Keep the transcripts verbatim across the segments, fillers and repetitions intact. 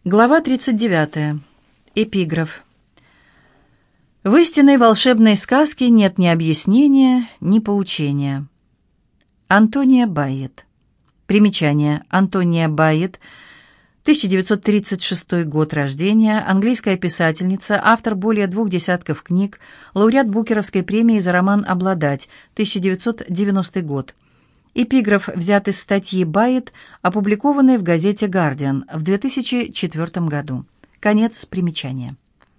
Глава тридцать девятая. Эпиграф. В истинной волшебной сказке нет ни объяснения, ни поучения. Антония Байет. Примечание. Антония Байет, тысяча девятьсот тридцать шестой год рождения, английская писательница, автор более двух десятков книг, лауреат Букеровской премии за роман «Обладать», тысяча девятьсот девяностый год. Эпиграф взят из статьи Байет, опубликованной в газете «Гардиан» в две тысячи четвёртом году. Конец примечания.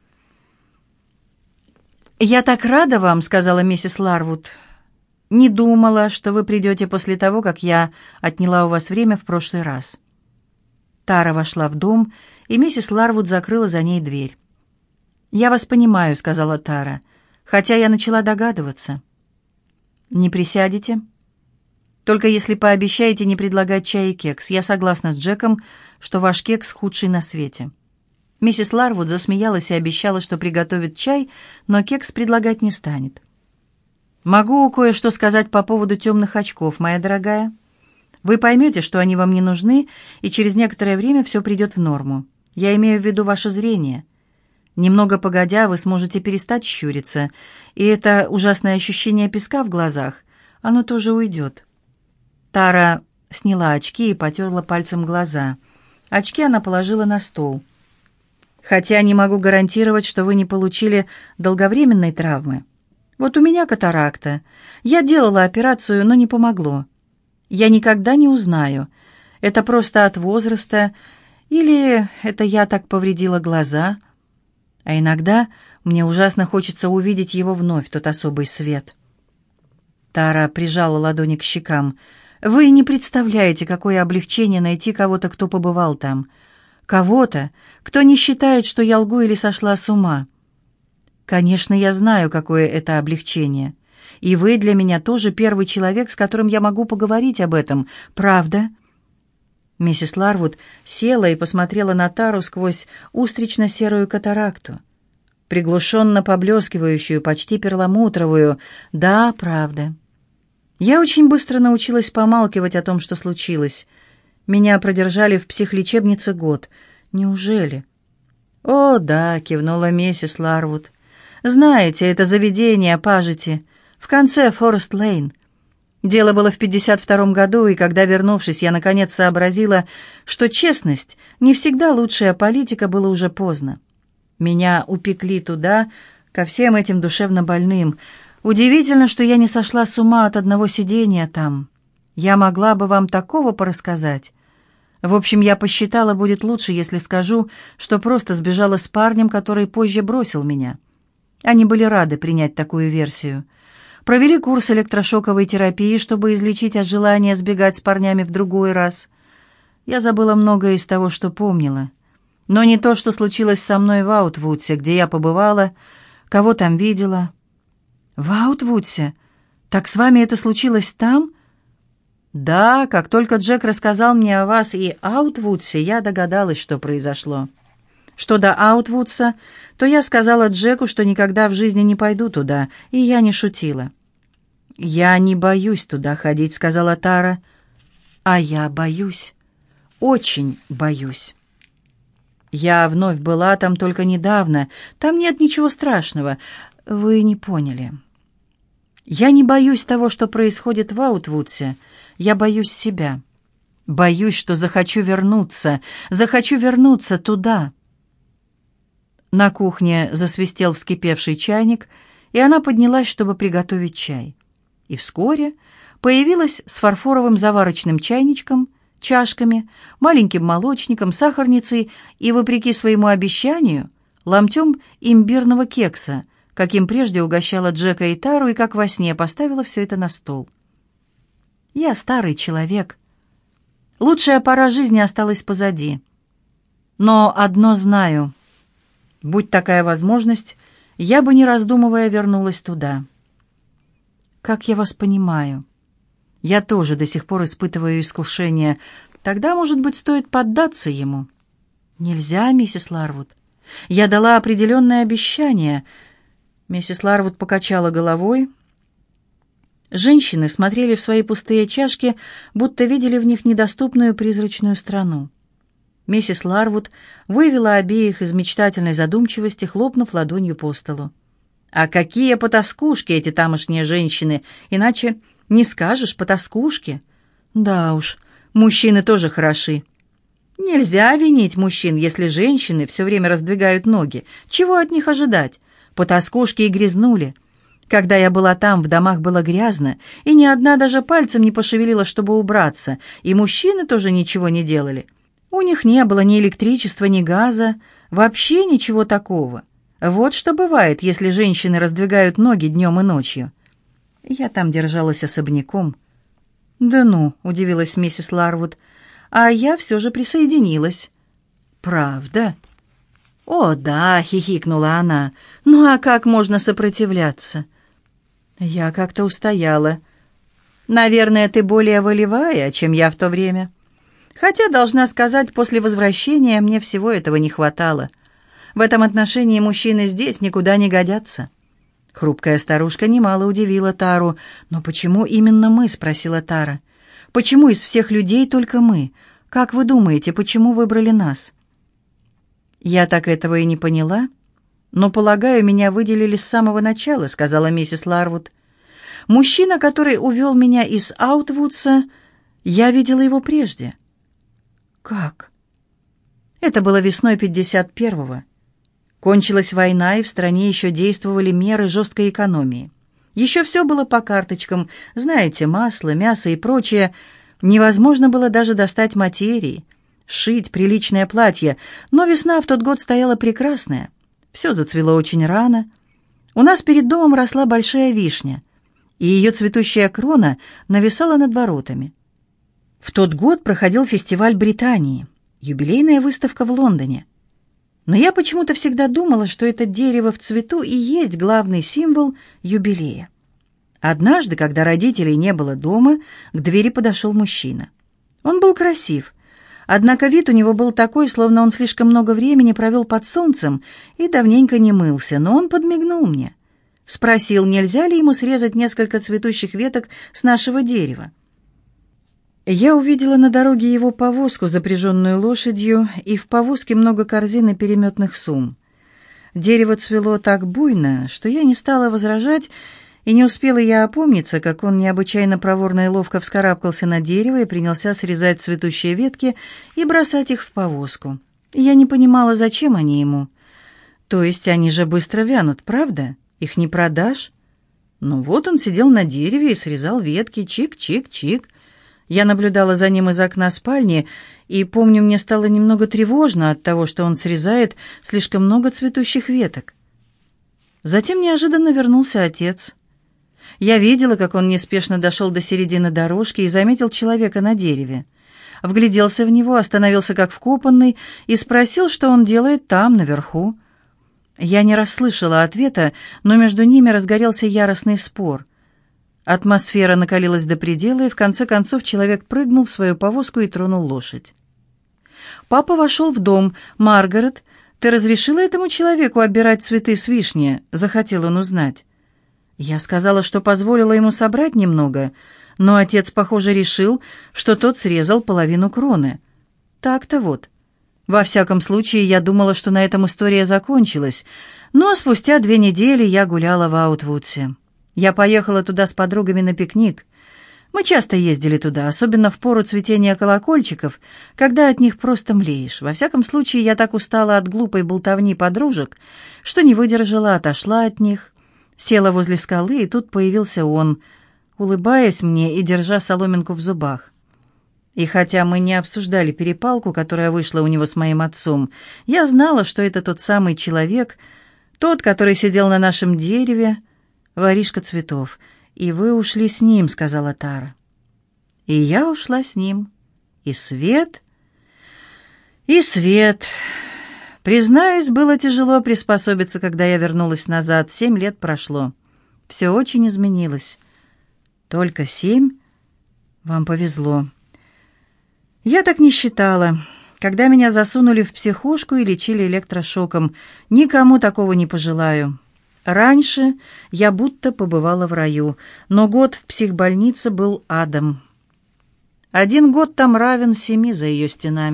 «Я так рада вам», — сказала миссис Ларвуд. «Не думала, что вы придете после того, как я отняла у вас время в прошлый раз». Тара вошла в дом, и миссис Ларвуд закрыла за ней дверь. «Я вас понимаю», — сказала Тара, хотя я начала догадываться. «Не присядете?» «Только если пообещаете не предлагать чай и кекс. Я согласна с Джеком, что ваш кекс худший на свете». Миссис Ларвуд засмеялась и обещала, что приготовит чай, но кекс предлагать не станет. «Могу кое-что сказать по поводу темных очков, моя дорогая. Вы поймете, что они вам не нужны, и через некоторое время все придет в норму. Я имею в виду ваше зрение. Немного погодя, вы сможете перестать щуриться, и это ужасное ощущение песка в глазах, оно тоже уйдет». Тара сняла очки и потерла пальцем глаза. Очки она положила на стол. «Хотя не могу гарантировать, что вы не получили долговременной травмы. Вот у меня катаракта. Я делала операцию, но не помогло. Я никогда не узнаю, это просто от возраста или это я так повредила глаза. А иногда мне ужасно хочется увидеть его вновь, тот особый свет». Тара прижала ладони к щекам. «Вы не представляете, какое облегчение найти кого-то, кто побывал там. Кого-то, кто не считает, что я лгу или сошла с ума. Конечно, я знаю, какое это облегчение. И вы для меня тоже первый человек, с которым я могу поговорить об этом. Правда?» Миссис Ларвуд села и посмотрела на Тару сквозь устрично-серую катаракту, приглушенно поблескивающую, почти перламутровую. «Да, правда. Я очень быстро научилась помалкивать о том, что случилось. Меня продержали в психлечебнице год. Неужели?» «О, да», — кивнула миссис Ларвуд. «Знаете, это заведение, пажити, в конце Форест-Лейн. Дело было в пятьдесят втором году, и когда, вернувшись, я наконец сообразила, что честность не всегда лучшая политика, было уже поздно. Меня упекли туда, ко всем этим душевнобольным. Удивительно, что я не сошла с ума от одного сидения там. Я могла бы вам такого порассказать. В общем, я посчитала, будет лучше, если скажу, что просто сбежала с парнем, который позже бросил меня. Они были рады принять такую версию. Провели курс электрошоковой терапии, чтобы излечить от желания сбегать с парнями в другой раз. Я забыла многое из того, что помнила. Но не то, что случилось со мной в Аутвудсе, где я побывала, кого там видела. «В Аутвудсе? Так с вами это случилось там?» «Да, как только Джек рассказал мне о вас и Аутвудсе, я догадалась, что произошло. Что до Аутвудса, то я сказала Джеку, что никогда в жизни не пойду туда, и я не шутила». «Я не боюсь туда ходить», — сказала Тара. «А я боюсь, очень боюсь. Я вновь была там только недавно, там нет ничего страшного, вы не поняли». «Я не боюсь того, что происходит в Аутвудсе. Я боюсь себя. Боюсь, что захочу вернуться, захочу вернуться туда». На кухне засвистел вскипевший чайник, и она поднялась, чтобы приготовить чай. И вскоре появилась с фарфоровым заварочным чайничком, чашками, маленьким молочником, сахарницей и, вопреки своему обещанию, ломтем имбирного кекса, каким прежде угощала Джека и Тару, и как во сне поставила все это на стол. «Я старый человек. Лучшая пора жизни осталась позади. Но одно знаю. Будь такая возможность, я бы, не раздумывая, вернулась туда». «Как я вас понимаю. Я тоже до сих пор испытываю искушение. Тогда, может быть, стоит поддаться ему?» «Нельзя, миссис Ларвуд. Я дала определенное обещание». Миссис Ларвуд покачала головой. Женщины смотрели в свои пустые чашки, будто видели в них недоступную призрачную страну. Миссис Ларвуд вывела обеих из мечтательной задумчивости, хлопнув ладонью по столу. «А какие потаскушки эти тамошние женщины! Иначе не скажешь, потаскушки!» «Да уж, мужчины тоже хороши». «Нельзя винить мужчин, если женщины все время раздвигают ноги. Чего от них ожидать? Потаскушки и грязнули. Когда я была там, в домах было грязно, и ни одна даже пальцем не пошевелила, чтобы убраться, и мужчины тоже ничего не делали. У них не было ни электричества, ни газа, вообще ничего такого. Вот что бывает, если женщины раздвигают ноги днем и ночью». Я там держалась особняком. «Да ну», — удивилась миссис Ларвуд, — «а я все же присоединилась». «Правда?» «О, да», — хихикнула она, — «ну а как можно сопротивляться?» Я как-то устояла. «Наверное, ты более волевая, чем я в то время. Хотя, должна сказать, после возвращения мне всего этого не хватало. В этом отношении мужчины здесь никуда не годятся». Хрупкая старушка немало удивила Тару. «Но почему именно мы?» — спросила Тара. «Почему из всех людей только мы? Как вы думаете, почему выбрали нас?» «Я так этого и не поняла, но, полагаю, меня выделили с самого начала», — сказала миссис Ларвуд. «Мужчина, который увел меня из Аутвудса, я видела его прежде». «Как?» «Это было весной пятьдесят первого. Кончилась война, и в стране еще действовали меры жесткой экономии. Еще все было по карточкам, знаете, масло, мясо и прочее. Невозможно было даже достать материи, сшить приличное платье, но весна в тот год стояла прекрасная. Все зацвело очень рано. У нас перед домом росла большая вишня, и ее цветущая крона нависала над воротами. В тот год проходил фестиваль Британии, юбилейная выставка в Лондоне. Но я почему-то всегда думала, что это дерево в цвету и есть главный символ юбилея. Однажды, когда родителей не было дома, к двери подошел мужчина. Он был красив, однако вид у него был такой, словно он слишком много времени провел под солнцем и давненько не мылся, но он подмигнул мне. Спросил, нельзя ли ему срезать несколько цветущих веток с нашего дерева. Я увидела на дороге его повозку, запряженную лошадью, и в повозке много корзин и переметных сумм. Дерево цвело так буйно, что я не стала возражать, и не успела я опомниться, как он необычайно проворно и ловко вскарабкался на дерево и принялся срезать цветущие ветки и бросать их в повозку. Я не понимала, зачем они ему. То есть они же быстро вянут, правда? Их не продашь? Ну вот он сидел на дереве и срезал ветки, чик-чик-чик. Я наблюдала за ним из окна спальни, и, помню, мне стало немного тревожно от того, что он срезает слишком много цветущих веток. Затем неожиданно вернулся отец. Я видела, как он неспешно дошел до середины дорожки и заметил человека на дереве. Вгляделся в него, остановился как вкопанный и спросил, что он делает там, наверху. Я не расслышала ответа, но между ними разгорелся яростный спор. Атмосфера накалилась до предела, и в конце концов человек прыгнул в свою повозку и тронул лошадь. Папа вошел в дом. «Маргарет, ты разрешила этому человеку обирать цветы с вишни?» — захотел он узнать. Я сказала, что позволила ему собрать немного, но отец, похоже, решил, что тот срезал половину кроны. Так-то вот. Во всяком случае, я думала, что на этом история закончилась, но спустя две недели я гуляла в Аутвудсе. Я поехала туда с подругами на пикник. Мы часто ездили туда, особенно в пору цветения колокольчиков, когда от них просто млеешь. Во всяком случае, я так устала от глупой болтовни подружек, что не выдержала, отошла от них, села возле скалы, и тут появился он, улыбаясь мне и держа соломинку в зубах. И хотя мы не обсуждали перепалку, которая вышла у него с моим отцом, я знала, что это тот самый человек, тот, который сидел на нашем дереве, воришка цветов. «И вы ушли с ним», — сказала Тара. И я ушла с ним. И свет, и свет. Признаюсь, было тяжело приспособиться, когда я вернулась назад. Семь лет прошло. Все очень изменилось. Только семь? Вам повезло. Я так не считала. Когда меня засунули в психушку и лечили электрошоком, никому такого не пожелаю. Раньше я будто побывала в раю, но год в психбольнице был адом. Один год там равен семи за ее стенами.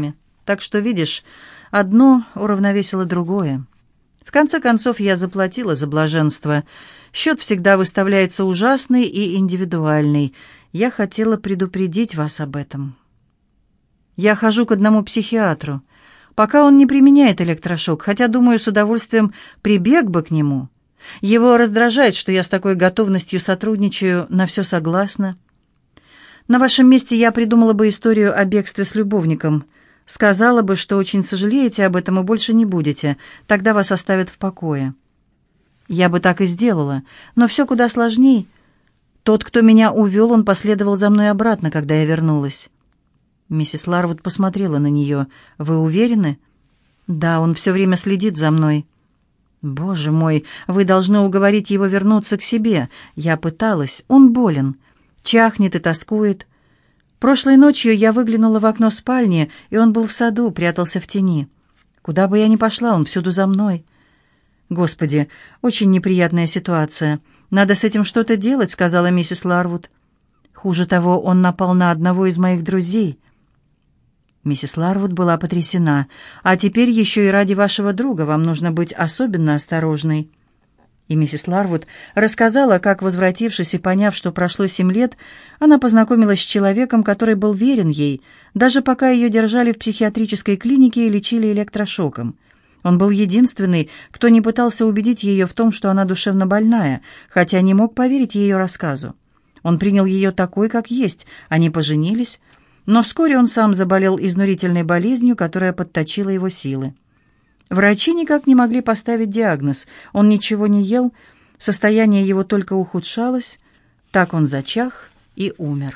Так что, видишь, одно уравновесило другое. В конце концов, я заплатила за блаженство. Счет всегда выставляется ужасный и индивидуальный. Я хотела предупредить вас об этом. Я хожу к одному психиатру. Пока он не применяет электрошок, хотя, думаю, с удовольствием прибег бы к нему. Его раздражает, что я с такой готовностью сотрудничаю, на все согласна. На вашем месте я придумала бы историю о бегстве с любовником. Сказала бы, что очень сожалеете об этом и больше не будете. Тогда вас оставят в покое. Я бы так и сделала, но все куда сложней. Тот, кто меня увел, он последовал за мной обратно, когда я вернулась. Миссис Ларвуд посмотрела на нее. «Вы уверены?» «Да, он все время следит за мной». «Боже мой, вы должны уговорить его вернуться к себе». Я пыталась. Он болен. Чахнет и тоскует. Прошлой ночью я выглянула в окно спальни, и он был в саду, прятался в тени. Куда бы я ни пошла, он всюду за мной. «Господи, очень неприятная ситуация. Надо с этим что-то делать», — сказала миссис Ларвуд. «Хуже того, он напал на одного из моих друзей». Миссис Ларвуд была потрясена. «А теперь еще и ради вашего друга вам нужно быть особенно осторожной». И миссис Ларвуд рассказала, как, возвратившись и поняв, что прошло семь лет, она познакомилась с человеком, который был верен ей, даже пока ее держали в психиатрической клинике и лечили электрошоком. Он был единственный, кто не пытался убедить ее в том, что она душевно больная, хотя не мог поверить ее рассказу. Он принял ее такой, как есть, они поженились, но вскоре он сам заболел изнурительной болезнью, которая подточила его силы. Врачи никак не могли поставить диагноз. Он ничего не ел, состояние его только ухудшалось. Так он зачах и умер.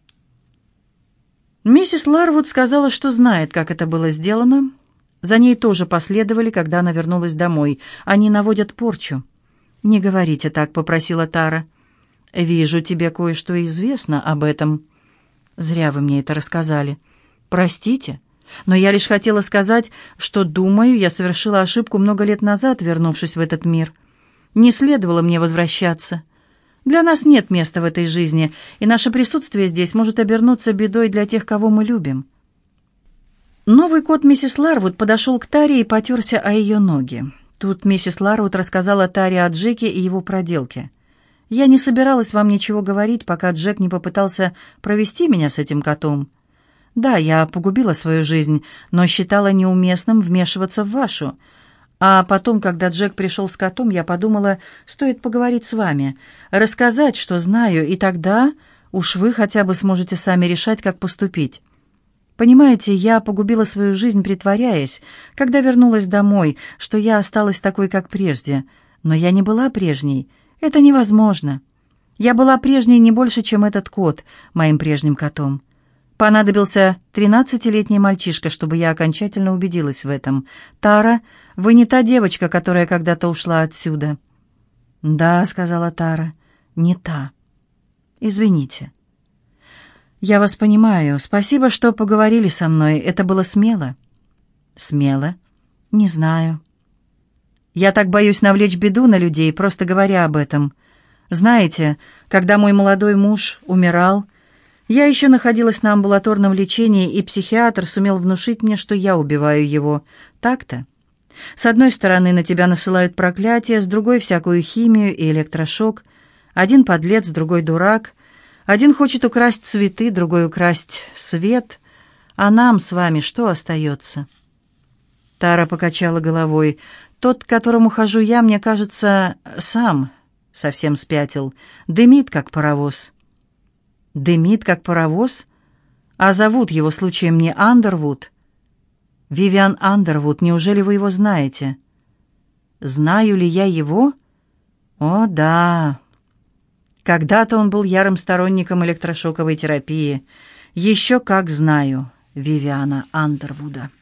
Миссис Ларвуд сказала, что знает, как это было сделано. За ней тоже последовали, когда она вернулась домой. Они наводят порчу. «Не говорите так», — попросила Тара. «Вижу, тебе кое-что известно об этом». «Зря вы мне это рассказали». «Простите, но я лишь хотела сказать, что, думаю, я совершила ошибку много лет назад, вернувшись в этот мир. Не следовало мне возвращаться. Для нас нет места в этой жизни, и наше присутствие здесь может обернуться бедой для тех, кого мы любим». Новый кот миссис Ларвуд подошел к Таре и потерся о ее ноги. Тут миссис Ларвуд рассказала Таре о Джеке и его проделке. «Я не собиралась вам ничего говорить, пока Джек не попытался провести меня с этим котом. Да, я погубила свою жизнь, но считала неуместным вмешиваться в вашу. А потом, когда Джек пришел с котом, я подумала, стоит поговорить с вами, рассказать, что знаю, и тогда уж вы хотя бы сможете сами решать, как поступить. Понимаете, я погубила свою жизнь, притворяясь, когда вернулась домой, что я осталась такой, как прежде. Но я не была прежней. Это невозможно. Я была прежней не больше, чем этот кот, моим прежним котом. Понадобился тринадцатилетний мальчишка, чтобы я окончательно убедилась в этом. Тара, вы не та девочка, которая когда-то ушла отсюда». «Да», — сказала Тара, — «не та. Извините». «Я вас понимаю. Спасибо, что поговорили со мной. Это было смело». «Смело? Не знаю. Я так боюсь навлечь беду на людей, просто говоря об этом. Знаете, когда мой молодой муж умирал, я еще находилась на амбулаторном лечении, и психиатр сумел внушить мне, что я убиваю его. Так-то? С одной стороны, на тебя насылают проклятие, с другой — всякую химию и электрошок. Один подлец, другой дурак. Один хочет украсть цветы, другой украсть свет. А нам с вами что остается?» Тара покачала головой. «Тот, к которому хожу я, мне кажется, сам совсем спятил. Дымит, как паровоз». «Дымит, как паровоз? А зовут его случаем не Андервуд?» «Вивиан Андервуд, неужели вы его знаете?» «Знаю ли я его?» «О, да. Когда-то он был ярым сторонником электрошоковой терапии. Еще как знаю Вивиана Андервуда».